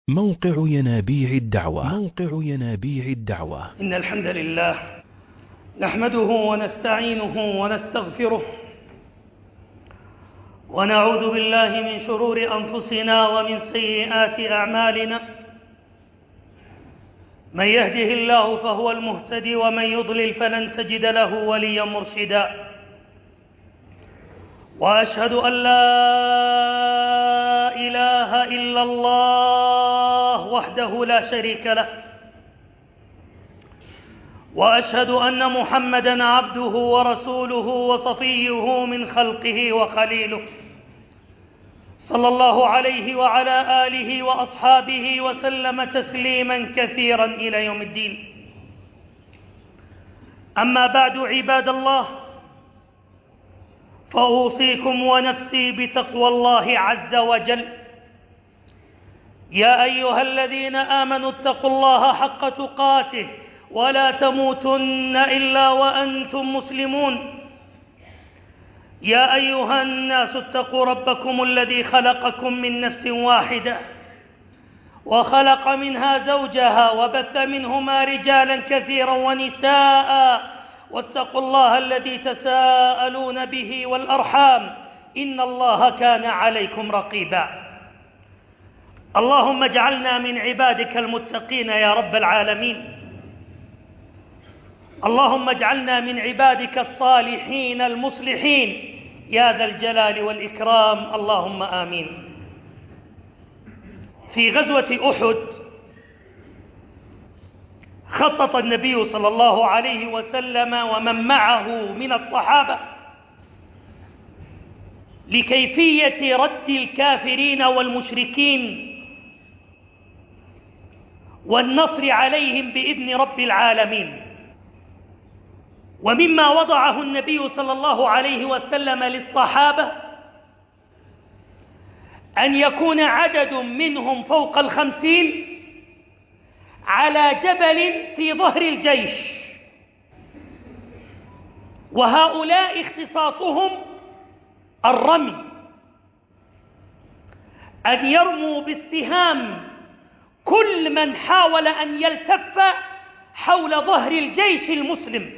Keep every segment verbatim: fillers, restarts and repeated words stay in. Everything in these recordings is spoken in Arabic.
موقع ينابيع الدعوة موقع ينابيع الدعوة إن الحمد لله نحمده ونستعينه ونستغفره ونعوذ بالله من شرور أنفسنا ومن سيئات أعمالنا. من يهده الله فهو المهتدي ومن يضلل فلن تجد له وليا مرشدا. وأشهد أن لا إله إلا الله وحده لا شريك له، وأشهد أن محمدًا عبده ورسوله وصفيه من خلقه وخليله، صلى الله عليه وعلى آله وأصحابه وسلم تسليمًا كثيرًا إلى يوم الدين. أما بعد، عباد الله، فأوصيكم ونفسي بتقوى الله عز وجل. يا أيها الذين آمنوا اتقوا الله حق تقاته ولا تموتن إلا وأنتم مسلمون. يا أيها الناس اتقوا ربكم الذي خلقكم من نفس واحدة وخلق منها زوجها وبث منهما رجالا كثيرا ونساء، واتقوا الله الذي تساءلون به والأرحام إن الله كان عليكم رقيبا. اللهم اجعلنا من عبادك المتقين يا رب العالمين. اللهم اجعلنا من عبادك الصالحين المصلحين يا ذا الجلال والإكرام، اللهم آمين. في غزوة أحد خطط النبي صلى الله عليه وسلم ومن معه من الصحابة لكيفية رد الكافرين والمشركين والنصر عليهم بإذن رب العالمين. ومما وضعه النبي صلى الله عليه وسلم للصحابة أن يكون عدد منهم فوق الخمسين على جبل في ظهر الجيش، وهؤلاء اختصاصهم الرمي، أن يرموا بالسهام كل من حاول أن يلتف حول ظهر الجيش المسلم.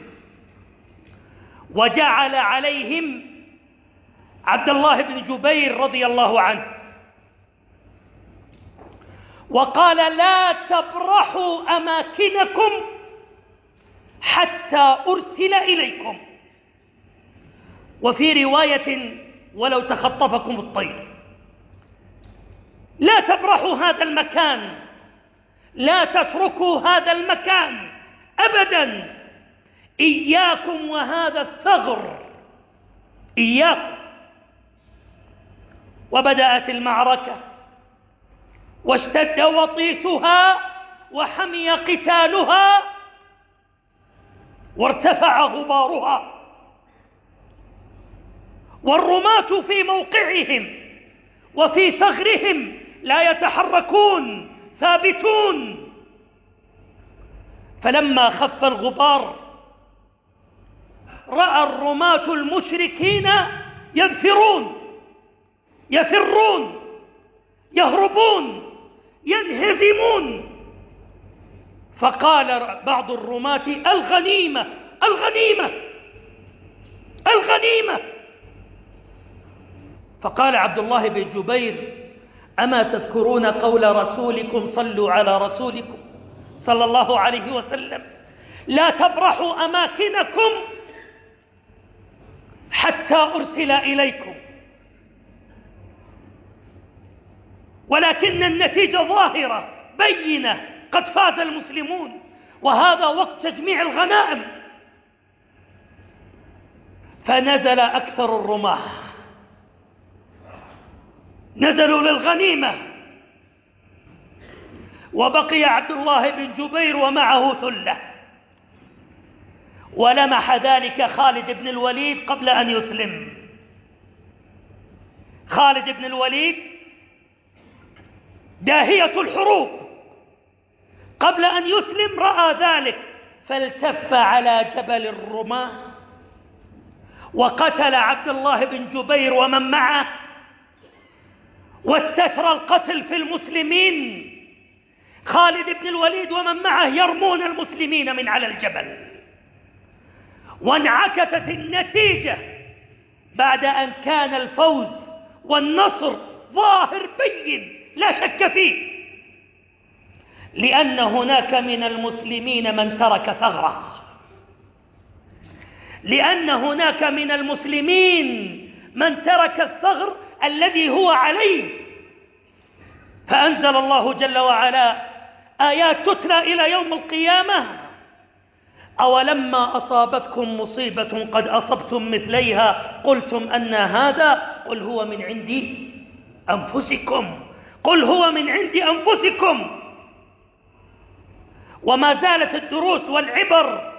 وجعل عليهم عبد الله بن جبير رضي الله عنه وقال: لا تبرحوا أماكنكم حتى أرسل إليكم. وفي رواية: ولو تخطفكم الطير. لا تبرحوا هذا المكان، لا تتركوا هذا المكان أبدا. إياكم وهذا الثغر، إياكم. وبدأت المعركة واشتد وطيسها وحمي قتالها وارتفع غبارها، والرماة في موقعهم وفي ثغرهم لا يتحركون، ثابتون. فلما خف الغبار رأى الرماة المشركين ينفرون، يفرون، يهربون، ينهزمون. فقال بعض الرماة: الغنيمة، الغنيمة، الغنيمة. فقال عبد الله بن جبير: أما تذكرون قول رسولكم صلوا على رسولكم صلى الله عليه وسلم: لا تبرحوا أماكنكم حتى أرسل إليكم. ولكن النتيجة ظاهرة بينة، قد فاز المسلمون، وهذا وقت تجميع الغنائم. فنزل أكثر الرماة، نزلوا للغنيمة، وبقي عبد الله بن جبير ومعه ثلة. ولمح ذلك خالد بن الوليد قبل أن يسلم. خالد بن الوليد داهية الحروب، قبل أن يسلم رأى ذلك فالتف على جبل الرماة وقتل عبد الله بن جبير ومن معه، واستشرى القتل في المسلمين خالد بن الوليد ومن معه يرمون المسلمين من على الجبل، وانعكست النتيجة بعد أن كان الفوز والنصر ظاهر بين لا شك فيه، لأن هناك من المسلمين من ترك ثغره، لأن هناك من المسلمين من ترك الثغر الذي هو عليه. فأنزل الله جل وعلا آيات تتلى إلى يوم القيامة: أولما أصابتكم مصيبة قد أصبتم مثليها قلتم أن هذا قل هو من عند أنفسكم قل هو من عند أنفسكم. وما زالت الدروس والعبر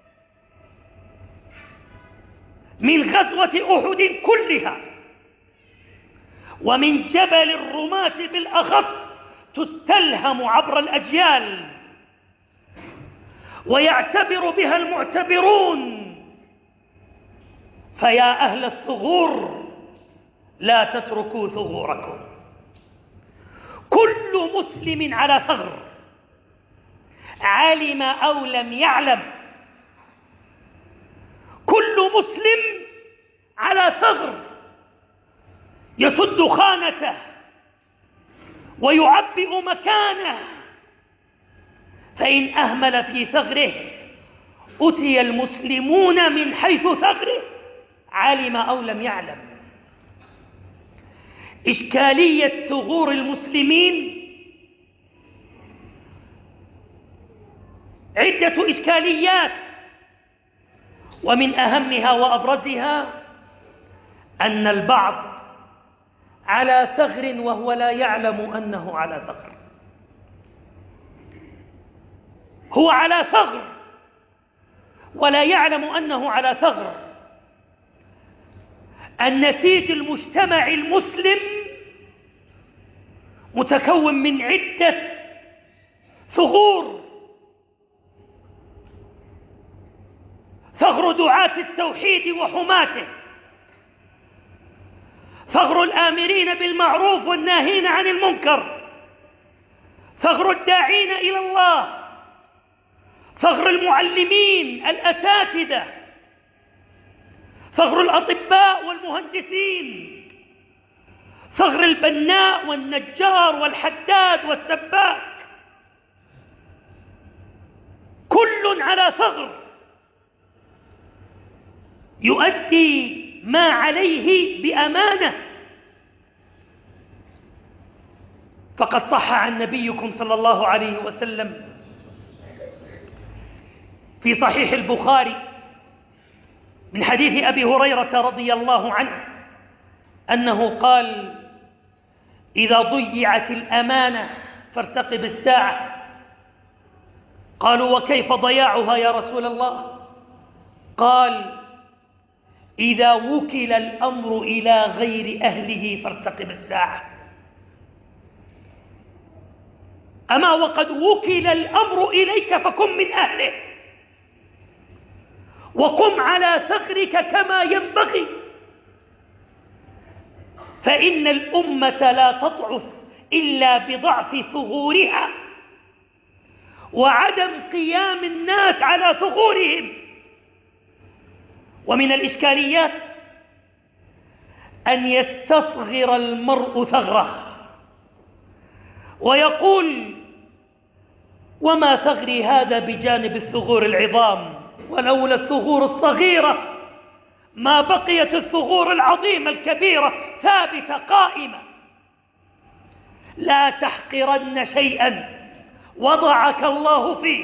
من غزوة أحد كلها ومن جبل الرماة بالأخص تستلهم عبر الأجيال ويعتبر بها المعتبرون. فيا أهل الثغور لا تتركوا ثغوركم. كل مسلم على ثغر، علم أو لم يعلم، كل مسلم على ثغر يسد خانته ويعبئ مكانه، فإن أهمل في ثغره أتي المسلمون من حيث ثغره علم أو لم يعلم. إشكالية ثغور المسلمين عدة إشكاليات، ومن أهمها وأبرزها أن البعض على ثغر وهو لا يعلم أنه على ثغر. هو على ثغر ولا يعلم أنه على ثغر. النسيج المجتمعي المسلم متكون من عدة ثغور: ثغر دعاة التوحيد وحماته، ثغر الآمرين بالمعروف والناهين عن المنكر، ثغر الداعين إلى الله، ثغر المعلمين الأساتذة، ثغر الأطباء والمهندسين، ثغر البناء والنجار والحداد والسباك. كل على ثغر يؤدي ما عليه بأمانة. فقد صح عن نبيكم صلى الله عليه وسلم في صحيح البخاري من حديث أبي هريرة رضي الله عنه أنه قال: إذا ضيعت الأمانة فارتقب الساعة. قالوا: وكيف ضياعها يا رسول الله؟ قال: إذا وكل الأمر إلى غير أهله فارتقب الساعة. أما وقد وكل الأمر إليك فكن من أهله وقم على ثغرك كما ينبغي، فإن الأمة لا تضعف إلا بضعف ثغورها وعدم قيام الناس على ثغورهم. ومن الإشكاليات أن يستصغر المرء ثغره ويقول: وما ثغري هذا بجانب الثغور العظام، ولولا الثغور الصغيرة ما بقيت الثغور العظيمة الكبيرة ثابتة قائمة. لا تحقرن شيئا وضعك الله فيه،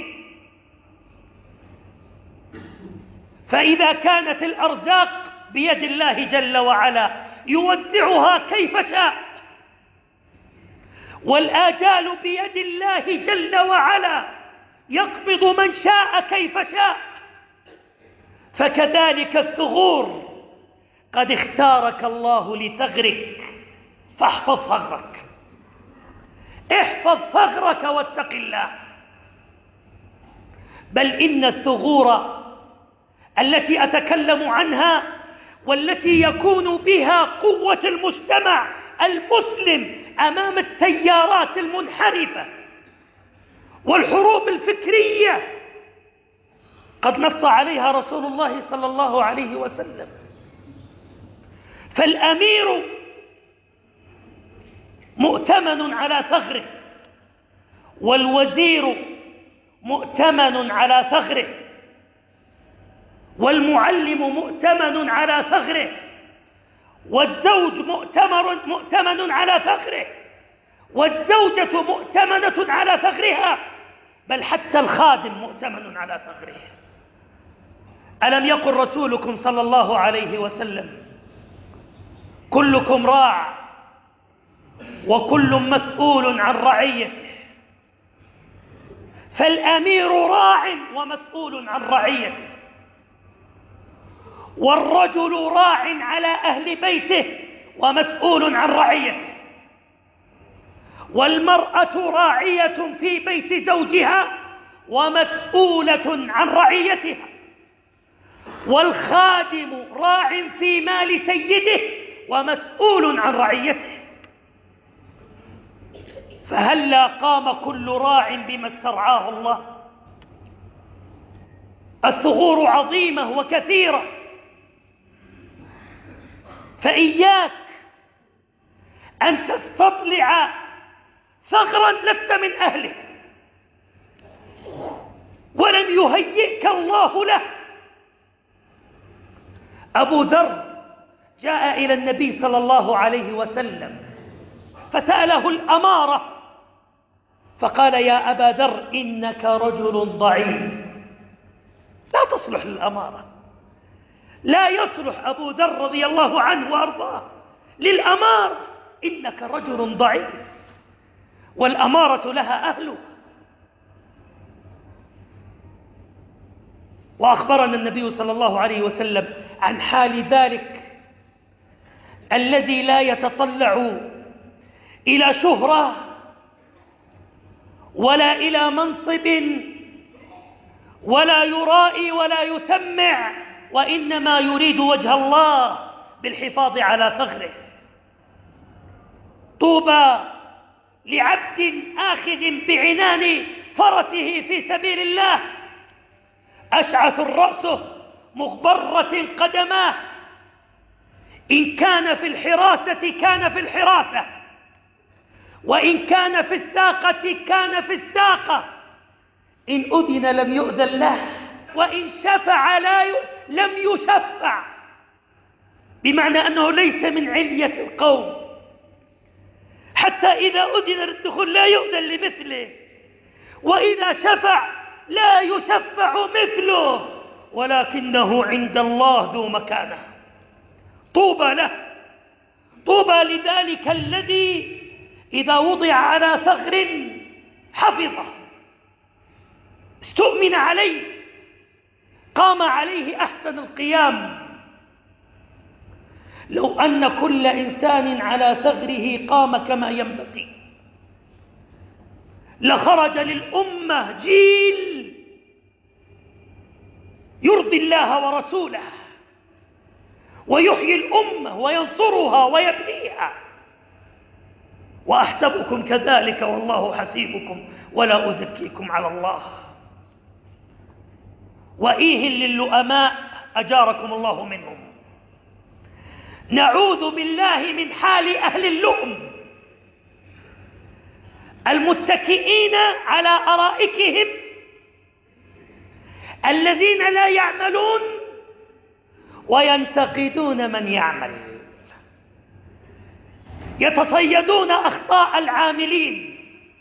فإذا كانت الأرزاق بيد الله جل وعلا يوزعها كيف شاء، والآجال بيد الله جل وعلا يقبض من شاء كيف شاء، فكذلك الثغور قد اختارك الله لثغرك، فاحفظ ثغرك، احفظ ثغرك واتق الله. بل إن الثغور التي أتكلم عنها والتي يكون بها قوة المجتمع المسلم أمام التيارات المنحرفة والحروب الفكرية قد نص عليها رسول الله صلى الله عليه وسلم. فالأمير مؤتمن على ثغره، والوزير مؤتمن على ثغره، والمعلم مؤتمن على ثغره، والزوج مؤتمن مؤتمن على ثغره، والزوجة مؤتمنة على ثغرها، بل حتى الخادم مؤتمن على ثغره. ألم يقل رسولكم صلى الله عليه وسلم: كلكم راع وكل مسؤول عن رعيته؟ فالأمير راع ومسؤول عن رعيته، والرجل راع على أهل بيته ومسؤول عن رعيته، والمرأة راعية في بيت زوجها ومسؤولة عن رعيتها، والخادم راع في مال سيده ومسؤول عن رعيته. فهلا قام كل راع بما استرعاه الله؟ الثغور عظيمة وكثيرة، فإياك أن تستطلع ثغرا لست من أهله ولم يهيئك الله له. أبو ذر جاء إلى النبي صلى الله عليه وسلم فسأله الأمارة، فقال: يا أبا ذر إنك رجل ضعيف، لا تصلح للأمارة. لا يصلح أبو ذر رضي الله عنه وأرضاه للأمارة، إنك رجل ضعيف، والأمارة لها أهله. وأخبرنا النبي صلى الله عليه وسلم عن حال ذلك الذي لا يتطلع إلى شهرة ولا إلى منصب ولا يرائي ولا يسمع، وإنما يريد وجه الله بالحفاظ على ثغره. طوبى لعبد آخذ بعنان فرسه في سبيل الله، أشعث الرأس مغبرة قدماه، إن كان في الحراسة كان في الحراسة، وإن كان في الساقة كان في الساقة، إن أذن لم يؤذن له، وإن شفع لا ي... لم يشفع، بمعنى أنه ليس من علية القوم، حتى إذا أذن للدخول لا يؤذن لمثله، وإذا شفع لا يشفع مثله، ولكنه عند الله ذو مكانه. طوبى له، طوبى لذلك الذي إذا وضع على ثغر حفظه، استؤمن عليه، قام عليه أحسن القيام. لو أن كل إنسان على ثغره قام كما ينبغي لخرج للأمة جيل يرضي الله ورسوله ويحيي الأمة وينصرها ويبنيها. وأحسبكم كذلك والله حسيبكم ولا أزكيكم على الله. وإيه للؤماء أجاركم الله منهم. نعوذ بالله من حال أهل اللؤم المتكئين على أرائكهم، الذين لا يعملون وينتقدون من يعمل، يتصيدون أخطاء العاملين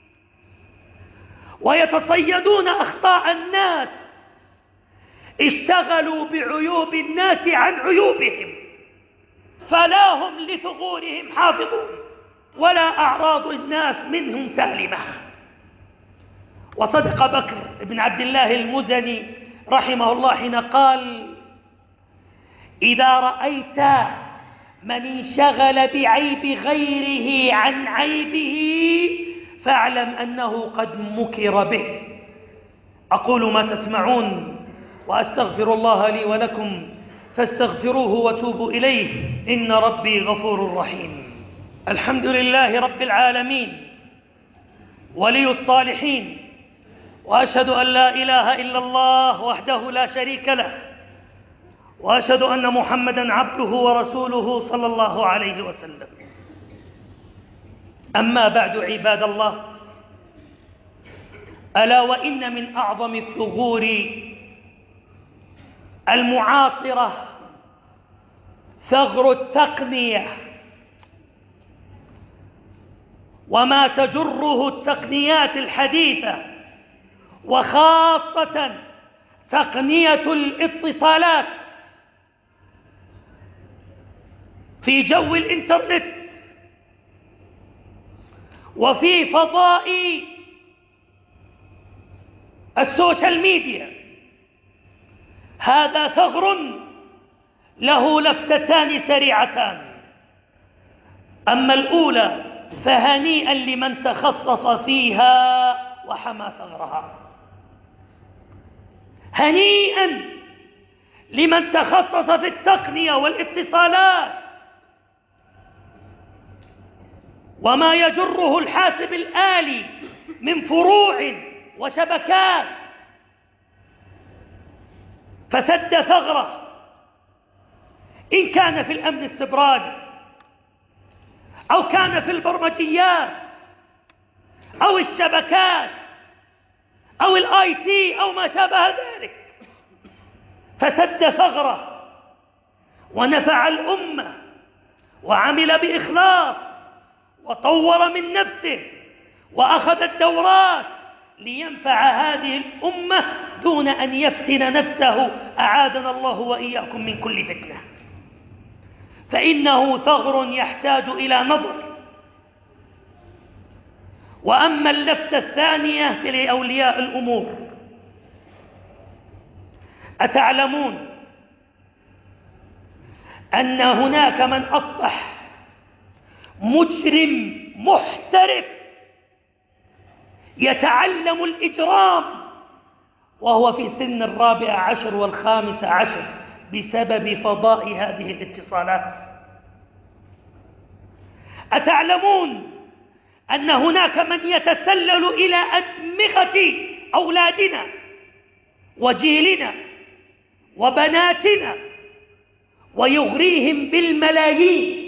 ويتصيدون أخطاء الناس، اشتغلوا بعيوب الناس عن عيوبهم، فلا هم لثغورهم حافظون ولا أعراض الناس منهم سالمة. وصدق بكر بن عبد الله المزني رحمه الله حين قال: إذا رأيت من انشغل بعيب غيره عن عيبه فاعلم أنه قد مكر به. أقول ما تسمعون وأستغفر الله لي ولكم فاستغفروه وتوبوا إليه إن ربي غفور رحيم. الحمد لله رب العالمين ولي الصالحين، وأشهد أن لا إله إلا الله وحده لا شريك له، وأشهد أن محمدًا عبده ورسوله صلى الله عليه وسلم. أما بعد عباد الله، ألا وإن من أعظم الثغور المعاصرة ثغر التقنية وما تجره التقنيات الحديثة، وخاصة تقنية الاتصالات في جو الإنترنت وفي فضاء السوشيال ميديا. هذا ثغر له لفتتان سريعتان. أما الأولى فهنيئا لمن تخصص فيها وحمى ثغرها، هنيئا لمن تخصص في التقنية والاتصالات وما يجره الحاسب الآلي من فروع وشبكات، فسد ثغره إن كان في الأمن السبراني أو كان في البرمجيات أو الشبكات أو الاي تي أو ما شابه ذلك، فسد ثغره ونفع الأمة وعمل بإخلاص وطور من نفسه وأخذ الدورات لينفع هذه الأمة دون أن يفتن نفسه، أعاذنا الله وإياكم من كل فتنة. فإنه ثغر يحتاج إلى نظر. وأما اللفتة الثانية في أولياء الأمور، أتعلمون أن هناك من أصبح مجرم محترف يتعلم الإجرام وهو في سن الرابع عشر والخامس عشر بسبب فضاء هذه الاتصالات؟ أتعلمون أن هناك من يتسلل إلى أدمغة أولادنا وجيلنا وبناتنا ويغريهم بالملايين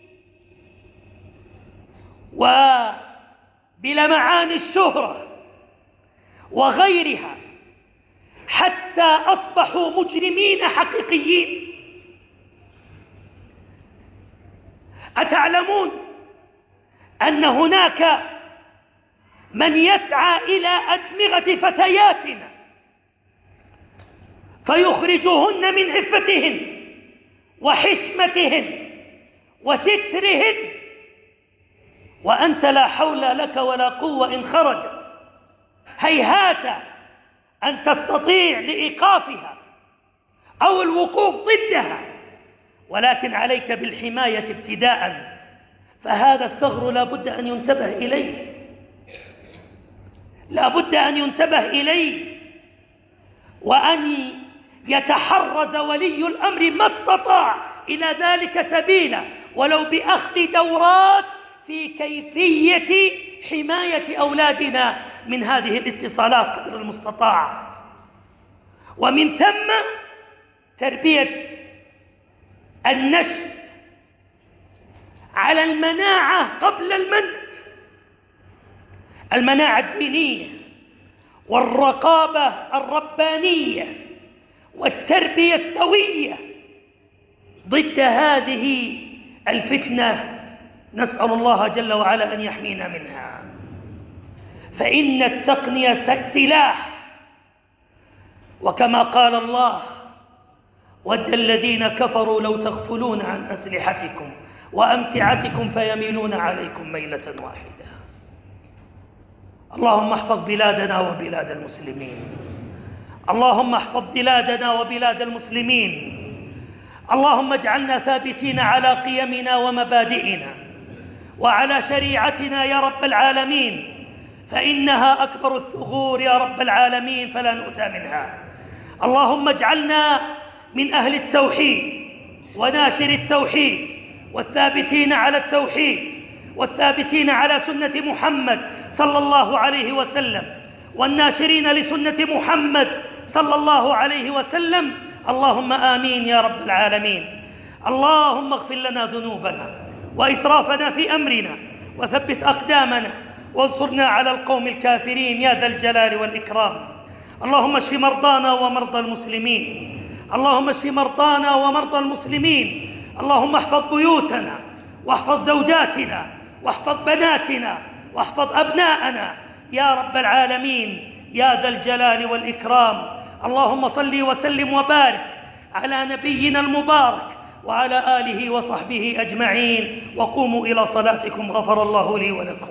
وبلمعان الشهرة وغيرها حتى أصبحوا مجرمين حقيقيين؟ أتعلمون أن هناك من يسعى إلى أدمغة فتياتنا فيخرجهن من عفتهن وحشمتهن وسترهن، وأنت لا حول لك ولا قوة إن خرجت، هيهات أن تستطيع لإيقافها أو الوقوف ضدها، ولكن عليك بالحماية ابتداءً. فهذا الثغر لا بد أن ينتبه إليه، لا بد أن ينتبه إليه، وأن يتحرز ولي الأمر ما استطاع إلى ذلك سبيلا، ولو بأخذ دورات في كيفية حماية أولادنا من هذه الاتصالات قدر المستطاع، ومن ثم تربية النشء على المناعة قبل المنع، المناعة الدينية والرقابة الربانية والتربية السوية ضد هذه الفتنة. نسأل الله جل وعلا أن يحمينا منها. فإن التقنية سلاح، وكما قال الله: ود الذين كفروا لو تغفلون عن أسلحتكم وأمتعتكم فيميلون عليكم ميلة واحدة. اللهم احفظ بلادنا وبلاد المسلمين، اللهم احفظ بلادنا وبلاد المسلمين، اللهم اجعلنا ثابتين على قيمنا ومبادئنا وعلى شريعتنا يا رب العالمين، فإنها أكبر الثغور يا رب العالمين فلا نؤتى منها. اللهم اجعلنا من أهل التوحيد وناشر التوحيد والثابتين على التوحيد والثابتين على سنة محمد صلى الله عليه وسلم، والناشرين لسنة محمد صلى الله عليه وسلم. اللهم آمين يا رب العالمين. اللهم اغفر لنا ذنوبنا وإسرافنا في أمرنا وثبت أقدامنا وانصرنا على القوم الكافرين يا ذا الجلال والإكرام. اللهم اشف مرضانا ومرضى المسلمين. اللهم اشف مرضانا ومرضى المسلمين. اللهم احفظ بيوتنا واحفظ زوجاتنا واحفظ بناتنا واحفظ أبناءنا يا رب العالمين يا ذا الجلال والإكرام. اللهم صل وسلم وبارك على نبينا المبارك وعلى آله وصحبه أجمعين. وقوموا إلى صلاتكم غفر الله لي ولكم.